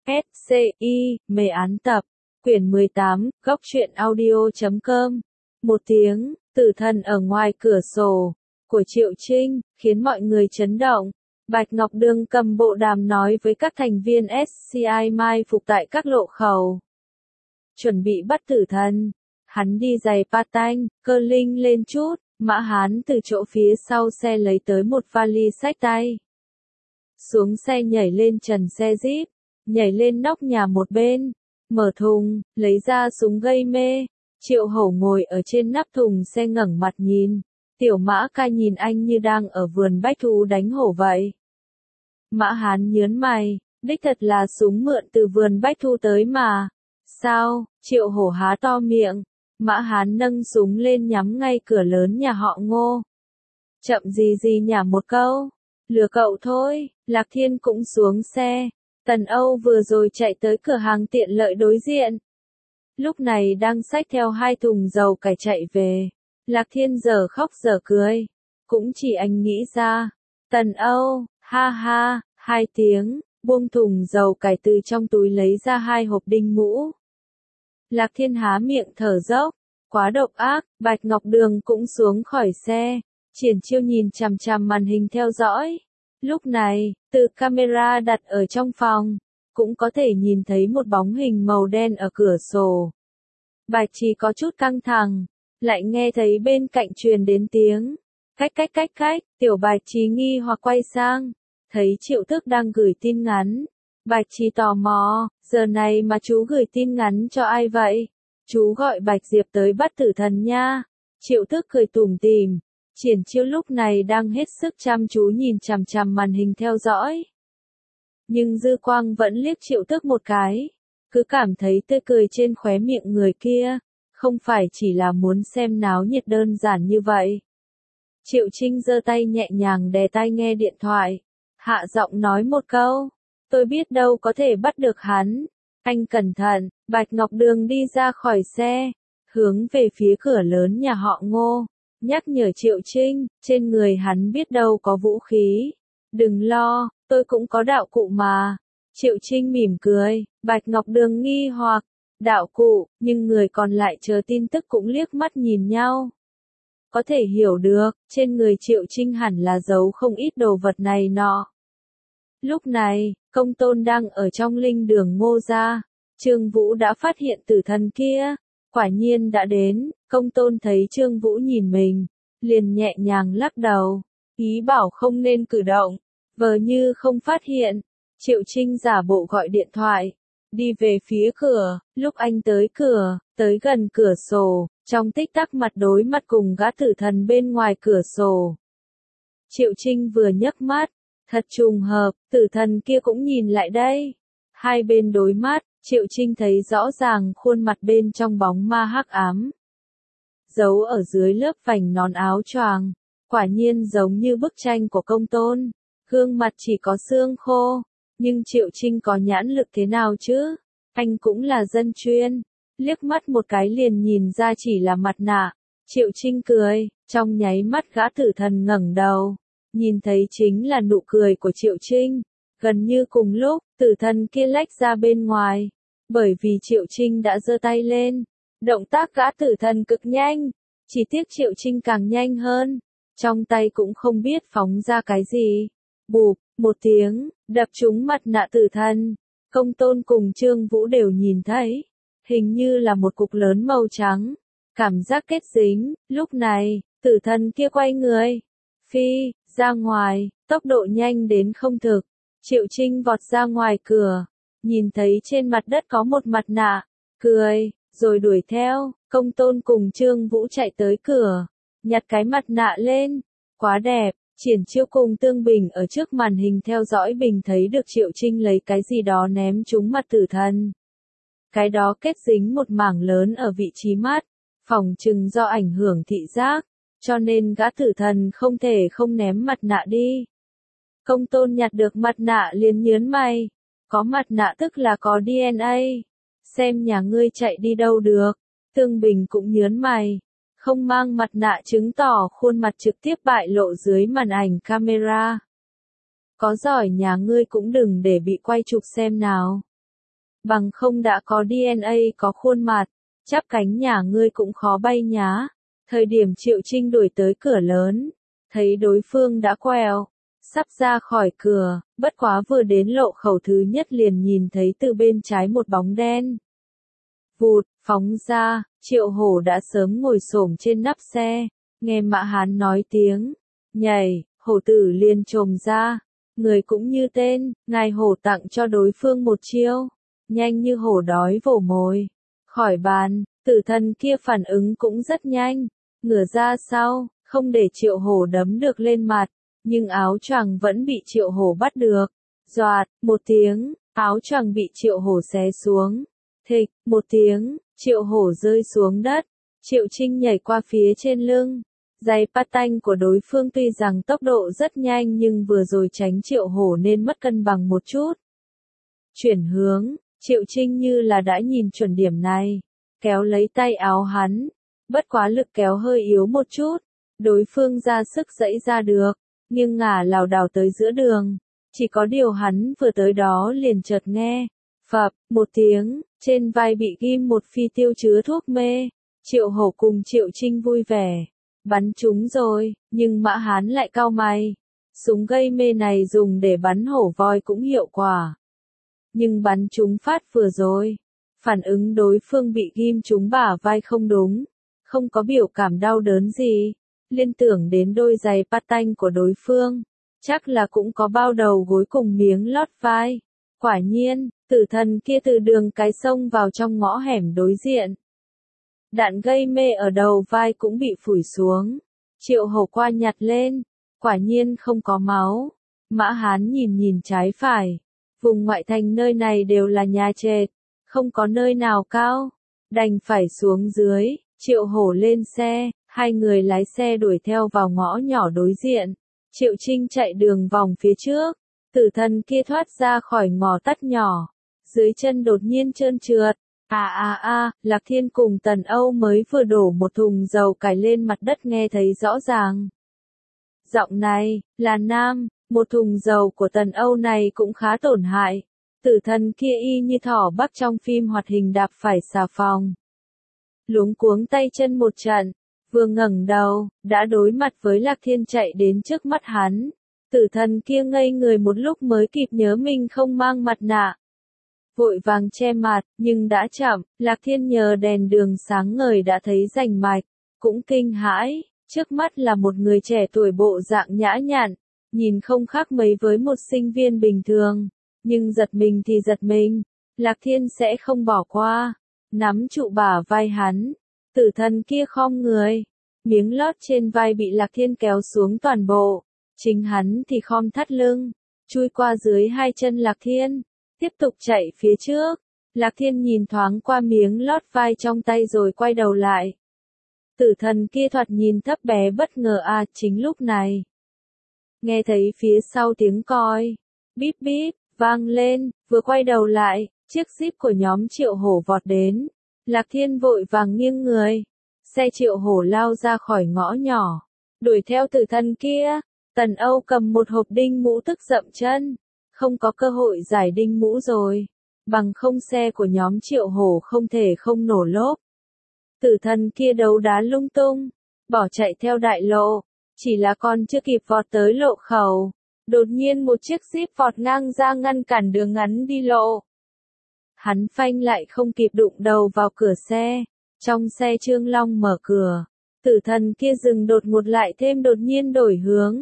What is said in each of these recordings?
SCI, mê án tập, quyển 18, góc truyện audio.com. Một tiếng, tử thần ở ngoài cửa sổ, của Triệu Trinh, khiến mọi người chấn động. Bạch Ngọc Đường cầm bộ đàm nói với các thành viên SCI mai phục tại các lộ khẩu. Chuẩn bị bắt tử thần. Hắn đi giày patanh, cơ linh lên chút, Mã Hán từ chỗ phía sau xe lấy tới một vali xách tay. Xuống xe nhảy lên trần xe Jeep, nhảy lên nóc nhà một bên, mở thùng, lấy ra súng gây mê. Triệu Hổ ngồi ở trên nắp thùng xe ngẩng mặt nhìn. Tiểu Mã Ca nhìn anh như đang ở vườn bách thú đánh hổ vậy. Mã Hán nhớn mày, đích thật là súng mượn từ vườn bách thu tới mà. Sao? Triệu Hổ há to miệng. Mã Hán nâng súng lên nhắm ngay cửa lớn nhà họ Ngô. Chậm gì nhả một câu. Lừa cậu thôi. Lạc Thiên cũng xuống xe. Tần Âu vừa rồi chạy tới cửa hàng tiện lợi đối diện. Lúc này đang xách theo 2 thùng dầu cải chạy về. Lạc Thiên giờ khóc giờ cười. Cũng chỉ anh nghĩ ra. Tần Âu, ha ha, 2 tiếng, buông thùng dầu cải từ trong túi lấy ra 2 hộp đinh mũ. Lạc Thiên há miệng thở dốc. Quá độc ác. Bạch Ngọc Đường cũng xuống khỏi xe. Triển Chiêu nhìn chằm chằm màn hình theo dõi. Lúc này, từ camera đặt ở trong phòng, cũng có thể nhìn thấy một bóng hình màu đen ở cửa sổ. Bạch Trì có chút căng thẳng, lại nghe thấy bên cạnh truyền đến tiếng cách, Tiểu Bạch Trì nghi hoặc quay sang, thấy Triệu Tước đang gửi tin ngắn. Bạch Trì tò mò, giờ này mà chú gửi tin ngắn cho ai vậy? Chú gọi Bạch Diệp tới bắt tử thần nha. Triệu Tước cười tủm tỉm. Triển Chiêu lúc này đang hết sức chăm chú nhìn chằm chằm màn hình theo dõi. Nhưng dư quang vẫn liếc Triệu Tước một cái. Cứ cảm thấy tươi cười trên khóe miệng người kia. Không phải chỉ là muốn xem náo nhiệt đơn giản như vậy. Triệu Trinh giơ tay nhẹ nhàng đè tai nghe điện thoại. Hạ giọng nói một câu. Tôi biết đâu có thể bắt được hắn. Anh cẩn thận. Bạch Ngọc Đường đi ra khỏi xe. Hướng về phía cửa lớn nhà họ Ngô. Nhắc nhở Triệu Trinh, trên người hắn biết đâu có vũ khí. Đừng lo, tôi cũng có đạo cụ mà. Triệu Trinh mỉm cười, Bạch Ngọc Đường nghi hoặc, đạo cụ, nhưng người còn lại chờ tin tức cũng liếc mắt nhìn nhau. Có thể hiểu được, trên người Triệu Trinh hẳn là giấu không ít đồ vật này nọ. Lúc này, Công Tôn đang ở trong linh đường Ngô gia. Trương Vũ đã phát hiện tử thần kia. Quả nhiên đã đến. Công Tôn thấy Trương Vũ nhìn mình, liền nhẹ nhàng lắc đầu, ý bảo không nên cử động, vờ như không phát hiện. Triệu Trinh giả bộ gọi điện thoại, đi về phía cửa. Lúc anh tới cửa, tới gần cửa sổ, trong tích tắc mặt đối mặt cùng gã tử thần bên ngoài cửa sổ. Triệu Trinh vừa nhấc mắt, thật trùng hợp, tử thần kia cũng nhìn lại đây. Hai bên đối mắt, Triệu Trinh thấy rõ ràng khuôn mặt bên trong bóng ma hắc ám. Giấu ở dưới lớp vành nón áo choàng, quả nhiên giống như bức tranh của Công Tôn. Gương mặt chỉ có xương khô, nhưng Triệu Trinh có nhãn lực thế nào chứ? Anh cũng là dân chuyên, liếc mắt một cái liền nhìn ra chỉ là mặt nạ. Triệu Trinh cười, trong nháy mắt gã tử thần ngẩng đầu, nhìn thấy chính là nụ cười của Triệu Trinh. Gần như cùng lúc, tử thần kia lách ra bên ngoài, bởi vì Triệu Trinh đã giơ tay lên. Động tác gã tử thần cực nhanh, chỉ tiếc Triệu Trinh càng nhanh hơn, trong tay cũng không biết phóng ra cái gì. Bụp, một tiếng, đập trúng mặt nạ tử thần. Công Tôn cùng Trương Vũ đều nhìn thấy, hình như là một cục lớn màu trắng, cảm giác kết dính. Lúc này, tử thần kia quay người, phi ra ngoài, tốc độ nhanh đến không thực. Triệu Trinh vọt ra ngoài cửa, nhìn thấy trên mặt đất có một mặt nạ, cười, rồi đuổi theo. Công Tôn cùng Trương Vũ chạy tới cửa, nhặt cái mặt nạ lên, quá đẹp. Triển Chiêu cùng Tương Bình ở trước màn hình theo dõi Bình thấy được Triệu Trinh lấy cái gì đó ném trúng mặt tử thần. Cái đó kết dính một mảng lớn ở vị trí mắt, phỏng chừng do ảnh hưởng thị giác, cho nên gã tử thần không thể không ném mặt nạ đi. Công Tôn nhặt được mặt nạ liền nhớn mày, có mặt nạ tức là có DNA, xem nhà ngươi chạy đi đâu được. Tương Bình cũng nhớn mày, không mang mặt nạ chứng tỏ khuôn mặt trực tiếp bại lộ dưới màn ảnh camera. Có giỏi nhà ngươi cũng đừng để bị quay chụp xem nào. bằng không đã có DNA có khuôn mặt, chắp cánh nhà ngươi cũng khó bay nhá. Thời điểm Triệu Trinh đuổi tới cửa lớn, thấy đối phương đã quẹo, sắp ra khỏi cửa, bất quá vừa đến lộ khẩu thứ nhất liền nhìn thấy từ bên trái một bóng đen. Vụt, phóng ra, Triệu Hổ đã sớm ngồi xổm trên nắp xe, nghe Mã Hán nói tiếng, nhảy, hổ tử liền chồm ra, người cũng như tên, ngài hổ tặng cho đối phương một chiêu, nhanh như hổ đói vồ mồi, khỏi bàn, tử thần kia phản ứng cũng rất nhanh, ngửa ra sau, không để Triệu Hổ đấm được lên mặt, nhưng áo choàng vẫn bị Triệu Hổ bắt được, doạt, một tiếng, áo choàng bị Triệu Hổ xé xuống, thịch, một tiếng, Triệu Hổ rơi xuống đất, Triệu Trinh nhảy qua phía trên lưng. Giày patanh của đối phương tuy rằng tốc độ rất nhanh nhưng vừa rồi tránh Triệu Hổ nên mất cân bằng một chút. Chuyển hướng, Triệu Trinh như là đã nhìn chuẩn điểm này, kéo lấy tay áo hắn, bất quá lực kéo hơi yếu một chút, đối phương ra sức giãy ra được, nhưng ngả lảo đảo tới giữa đường, chỉ có điều hắn vừa tới đó liền chợt nghe, phập, một tiếng, trên vai bị ghim một phi tiêu chứa thuốc mê, Triệu Hổ cùng Triệu Trinh vui vẻ. Bắn trúng rồi, nhưng Mã Hán lại cau mày. Súng gây mê này dùng để bắn hổ voi cũng hiệu quả. Nhưng bắn trúng phát vừa rồi. Phản ứng đối phương bị ghim trúng bả vai không đúng. Không có biểu cảm đau đớn gì. Liên tưởng đến đôi giày patanh của đối phương. Chắc là cũng có bao đầu gối cùng miếng lót vai. Quả nhiên, tử thần kia từ đường cái sông vào trong ngõ hẻm đối diện. Đạn gây mê ở đầu vai cũng bị phủi xuống. Triệu Hổ qua nhặt lên. Quả nhiên không có máu. Mã Hán nhìn nhìn trái phải. Vùng ngoại thành nơi này đều là nhà trệt. Không có nơi nào cao. Đành phải xuống dưới. Triệu Hổ lên xe. Hai người lái xe đuổi theo vào ngõ nhỏ đối diện. Triệu Trinh chạy đường vòng phía trước. Tử thần kia thoát ra khỏi ngõ tắt nhỏ. Dưới chân đột nhiên trơn trượt. Lạc Thiên cùng Tần Âu mới vừa đổ một thùng dầu cải lên mặt đất nghe thấy rõ ràng. Giọng này, là nam, một thùng dầu của Tần Âu này cũng khá tổn hại. Tử thần kia y như thỏ bắc trong phim hoạt hình đạp phải xà phòng. Luống cuống tay chân một trận, vừa ngẩng đầu, đã đối mặt với Lạc Thiên chạy đến trước mắt hắn. Tử thần kia ngây người một lúc mới kịp nhớ mình không mang mặt nạ. Vội vàng che mặt, nhưng đã chậm, Lạc Thiên nhờ đèn đường sáng ngời đã thấy rành mạch, cũng kinh hãi, trước mắt là một người trẻ tuổi bộ dạng nhã nhặn, nhìn không khác mấy với một sinh viên bình thường, nhưng giật mình thì giật mình, Lạc Thiên sẽ không bỏ qua, nắm trụ bả vai hắn, tử thần kia khom người, miếng lót trên vai bị Lạc Thiên kéo xuống toàn bộ, chính hắn thì khom thắt lưng, chui qua dưới hai chân Lạc Thiên. Tiếp tục chạy phía trước, Lạc Thiên nhìn thoáng qua miếng lót vai trong tay rồi quay đầu lại. Tử thần kia thoạt nhìn thấp bé bất ngờ chính lúc này. Nghe thấy phía sau tiếng còi, bíp bíp, vang lên, vừa quay đầu lại, chiếc Jeep của nhóm Triệu Hổ vọt đến. Lạc Thiên vội vàng nghiêng người, xe Triệu Hổ lao ra khỏi ngõ nhỏ, đuổi theo tử thần kia. Tần Âu cầm một hộp đinh mũ tức dậm chân. Không có cơ hội giải đinh mũ rồi, bằng không xe của nhóm Triệu Hổ không thể không nổ lốp. Tử thần kia đấu đá lung tung, bỏ chạy theo đại lộ, chỉ là còn chưa kịp vọt tới lộ khẩu, đột nhiên một chiếc Jeep vọt ngang ra ngăn cản đường ngắn đi lộ. Hắn phanh lại không kịp đụng đầu vào cửa xe, trong xe Trương Long mở cửa, tử thần kia dừng đột ngột lại thêm đột nhiên đổi hướng.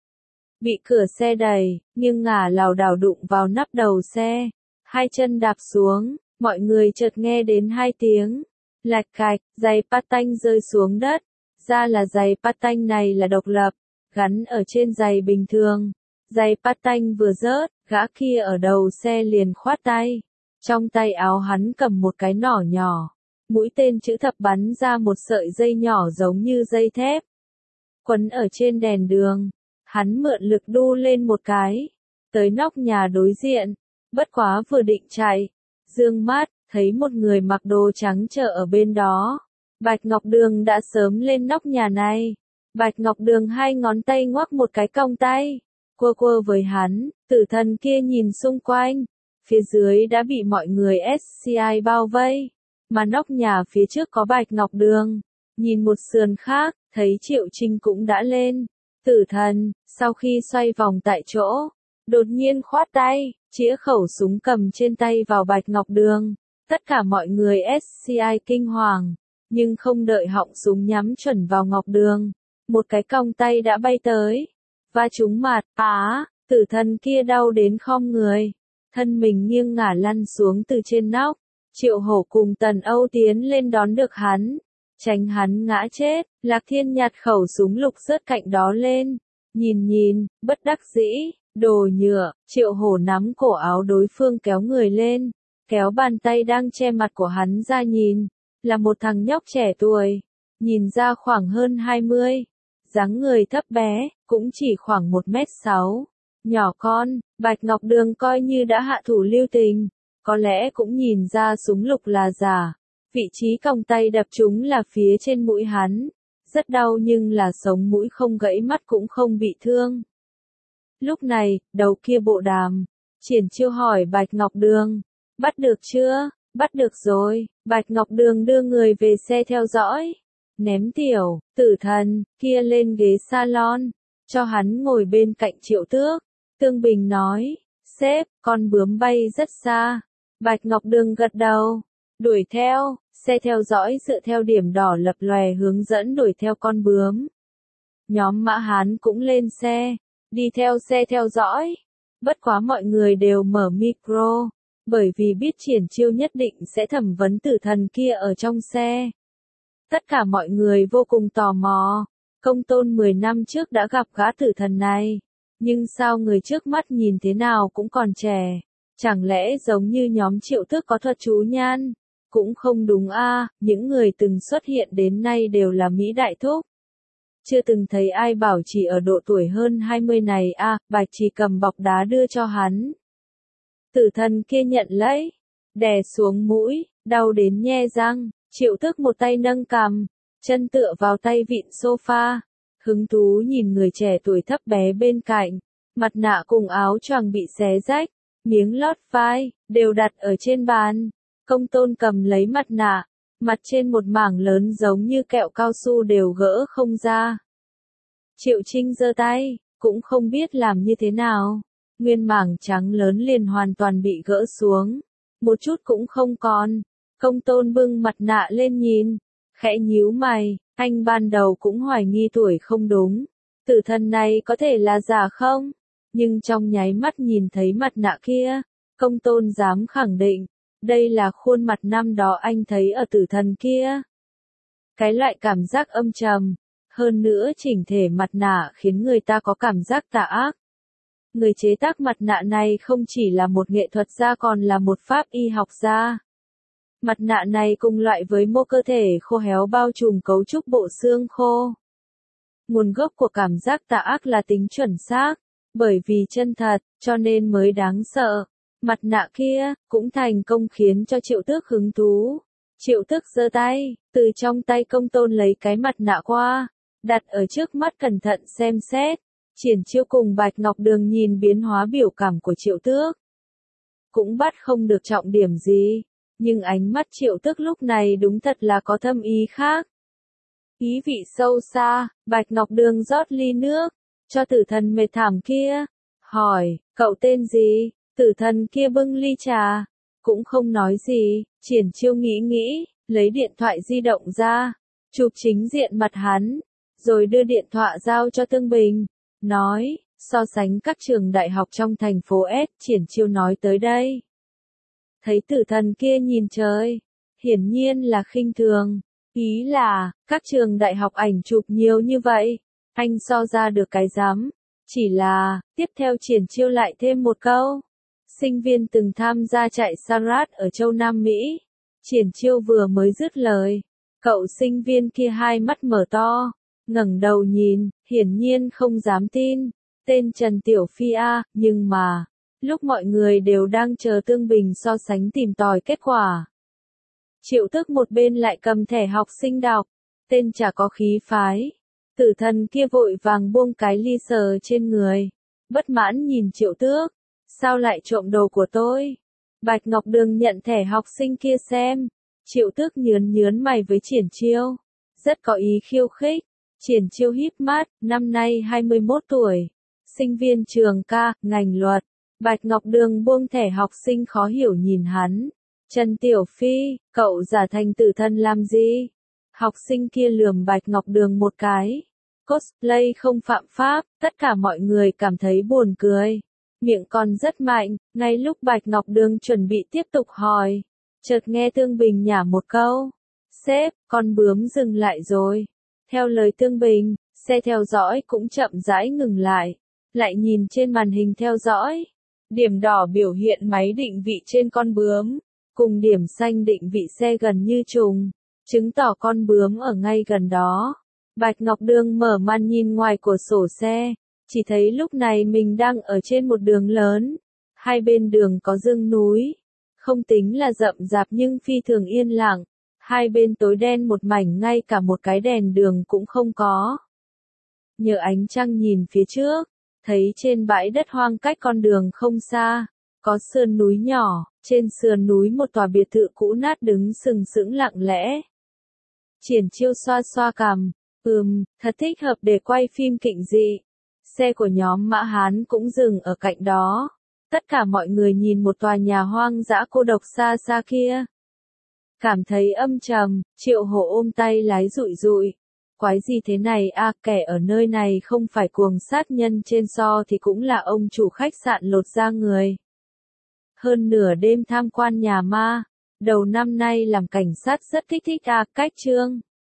Bị cửa xe đẩy, nhưng ngả lảo đảo đụng vào nắp đầu xe, hai chân đạp xuống, mọi người chợt nghe đến hai tiếng, lạch cạch, giày patanh rơi xuống đất, ra là giày patanh này là độc lập, gắn ở trên giày bình thường, giày patanh vừa rớt, gã kia ở đầu xe liền khoát tay, trong tay áo hắn cầm một cái nỏ nhỏ, mũi tên chữ thập bắn ra một sợi dây nhỏ giống như dây thép, quấn ở trên đèn đường. Hắn mượn lực đu lên một cái, tới nóc nhà đối diện, bất quá vừa định chạy, dương mắt, thấy một người mặc đồ trắng chờ ở bên đó. Bạch Ngọc Đường đã sớm lên nóc nhà này. Bạch Ngọc Đường hai ngón tay ngoắc một cái cong tay, quơ quơ với hắn, tử thần kia nhìn xung quanh, phía dưới đã bị mọi người SCI bao vây, mà nóc nhà phía trước có Bạch Ngọc Đường. Nhìn một sườn khác, thấy Triệu Trinh cũng đã lên. Tử thần, sau khi xoay vòng tại chỗ, đột nhiên khoát tay, chĩa khẩu súng cầm trên tay vào Bạch Ngọc Đường. Tất cả mọi người SCI kinh hoàng, nhưng không đợi họng súng nhắm chuẩn vào Ngọc Đường. Một cái cong tay đã bay tới, và trúng mặt, tử thần kia đau đến khom người. Thân mình nghiêng ngả lăn xuống từ trên nóc. Triệu Hổ cùng Tần Âu tiến lên đón được hắn, tránh hắn ngã chết. Lạc Thiên nhặt khẩu súng lục rớt cạnh đó lên, nhìn, bất đắc dĩ, đồ nhựa. Triệu Hổ nắm cổ áo đối phương kéo người lên, kéo bàn tay đang che mặt của hắn ra nhìn, là một thằng nhóc trẻ tuổi, nhìn ra khoảng hơn 20, dáng người thấp bé, cũng chỉ khoảng 1m6, nhỏ con. Bạch Ngọc Đường coi như đã hạ thủ lưu tình, có lẽ cũng nhìn ra súng lục là giả. Vị trí còng tay đập trúng là phía trên mũi hắn, rất đau nhưng là sống mũi không gãy, mắt cũng không bị thương. Lúc này, đầu kia bộ đàm, Triển Chiêu hỏi Bạch Ngọc Đường, bắt được chưa? Bắt được rồi. Bạch Ngọc Đường đưa người về xe theo dõi, ném tiểu tử thần kia lên ghế salon, cho hắn ngồi bên cạnh Triệu Tước. Tương Bình nói, sếp, con bướm bay rất xa. Bạch Ngọc Đường gật đầu, đuổi theo, xe theo dõi dựa theo điểm đỏ lập lòe hướng dẫn đuổi theo con bướm. Nhóm Mã Hán cũng lên xe, đi theo xe theo dõi. Bất quá mọi người đều mở micro, bởi vì biết Triển Chiêu nhất định sẽ thẩm vấn tử thần kia ở trong xe. Tất cả mọi người vô cùng tò mò, Công Tôn 10 năm trước đã gặp gã tử thần này, nhưng sao người trước mắt nhìn thế nào cũng còn trẻ, chẳng lẽ giống như nhóm Triệu Tước có thuật chú nhan? Cũng không đúng những người từng xuất hiện đến nay đều là Mỹ đại thúc. Chưa từng thấy ai bảo chỉ ở độ tuổi hơn 20 này Bạch Chỉ cầm bọc đá đưa cho hắn. Tử thần kia nhận lấy, đè xuống mũi, đau đến nhe răng. Triệu Tước một tay nâng cằm, chân tựa vào tay vịn sofa, hứng thú nhìn người trẻ tuổi thấp bé bên cạnh. Mặt nạ cùng áo choàng bị xé rách, miếng lót vai đều đặt ở trên bàn. Công Tôn cầm lấy mặt nạ, mặt trên một mảng lớn giống như kẹo cao su đều gỡ không ra. Triệu Trinh giơ tay, cũng không biết làm như thế nào. Nguyên mảng trắng lớn liền hoàn toàn bị gỡ xuống, một chút cũng không còn. Công Tôn bưng mặt nạ lên nhìn, khẽ nhíu mày, anh ban đầu cũng hoài nghi tuổi không đúng. Tử thần này có thể là giả không? Nhưng trong nháy mắt nhìn thấy mặt nạ kia, Công Tôn dám khẳng định, đây là khuôn mặt năm đó anh thấy ở tử thần kia. Cái loại cảm giác âm trầm, hơn nữa chỉnh thể mặt nạ khiến người ta có cảm giác tà ác. Người chế tác mặt nạ này không chỉ là một nghệ thuật gia còn là một pháp y học gia. Mặt nạ này cùng loại với mô cơ thể khô héo bao trùm cấu trúc bộ xương khô. Nguồn gốc của cảm giác tà ác là tính chuẩn xác, bởi vì chân thật, cho nên mới đáng sợ. Mặt nạ kia, cũng thành công khiến cho Triệu Tước hứng thú. Triệu Tước giơ tay, từ trong tay Công Tôn lấy cái mặt nạ qua, đặt ở trước mắt cẩn thận xem xét. Triển Chiêu cùng Bạch Ngọc Đường nhìn biến hóa biểu cảm của Triệu Tước, cũng bắt không được trọng điểm gì, nhưng ánh mắt Triệu Tước lúc này đúng thật là có thâm ý khác. Ý vị sâu xa. Bạch Ngọc Đường rót ly nước, cho tử thần mệt thảm kia, hỏi, cậu tên gì? Tử thần kia bưng ly trà, cũng không nói gì. Triển Chiêu nghĩ, lấy điện thoại di động ra, chụp chính diện mặt hắn, rồi đưa điện thoại giao cho Tương Bình, nói, so sánh các trường đại học trong thành phố S. Triển Chiêu nói tới đây, thấy tử thần kia nhìn trời, hiển nhiên là khinh thường, ý là, các trường đại học ảnh chụp nhiều như vậy, anh so ra được cái rắm. Chỉ là, tiếp theo Triển Chiêu lại thêm một câu, sinh viên từng tham gia trại Sarat ở châu Nam Mỹ. Triển Chiêu vừa mới dứt lời, cậu sinh viên kia hai mắt mở to, ngẩng đầu nhìn, hiển nhiên không dám tin, tên Trần Tiểu Phi nhưng mà, lúc mọi người đều đang chờ Tương Bình so sánh tìm tòi kết quả, Triệu Tước một bên lại cầm thẻ học sinh đọc, tên chả có khí phái. Tử thần kia vội vàng buông cái ly sờ trên người, bất mãn nhìn Triệu Tước, sao lại trộm đồ của tôi? Bạch Ngọc Đường nhận thẻ học sinh kia xem. Triệu Tước nhớn nhớn mày với Triển Chiêu. Rất có ý khiêu khích. Triển Chiêu híp mắt, năm nay 21 tuổi. Sinh viên trường ca, ngành luật. Bạch Ngọc Đường buông thẻ học sinh khó hiểu nhìn hắn. Trần Tiểu Phi, cậu giả thành tử thân làm gì? Học sinh kia lườm Bạch Ngọc Đường một cái. Cosplay không phạm pháp, tất cả mọi người cảm thấy buồn cười. Miệng còn rất mạnh, ngay lúc Bạch Ngọc Đường chuẩn bị tiếp tục hỏi. Chợt nghe Tương Bình nhả một câu. Sếp, con bướm dừng lại rồi. Theo lời Tương Bình, xe theo dõi cũng chậm rãi ngừng lại. Lại nhìn trên màn hình theo dõi. Điểm đỏ biểu hiện máy định vị trên con bướm. Cùng điểm xanh định vị xe gần như trùng. Chứng tỏ con bướm ở ngay gần đó. Bạch Ngọc Đường mở màn nhìn ngoài cửa sổ xe. Chỉ thấy lúc này mình đang ở trên một đường lớn. Hai bên đường có rừng núi. Không tính là rậm rạp nhưng phi thường yên lặng. Hai bên tối đen một mảnh, ngay cả một cái đèn đường cũng không có. Nhờ ánh trăng nhìn phía trước, thấy trên bãi đất hoang cách con đường không xa, có sườn núi nhỏ, trên sườn núi một tòa biệt thự cũ nát đứng sừng sững lặng lẽ. Triển Chiêu xoa xoa cằm, thật thích hợp để quay phim kịch dị. Xe của nhóm Mã Hán cũng dừng ở cạnh đó. Tất cả mọi người nhìn một tòa nhà hoang dã cô độc xa xa kia. Cảm thấy âm trầm, Triệu Hổ ôm tay lái rụi rụi. Quái gì thế này à, kẻ ở nơi này không phải cuồng sát nhân trên so thì cũng là ông chủ khách sạn lột da người. Hơn nửa đêm tham quan nhà ma. Đầu năm nay làm cảnh sát rất kích thích à, cách chương.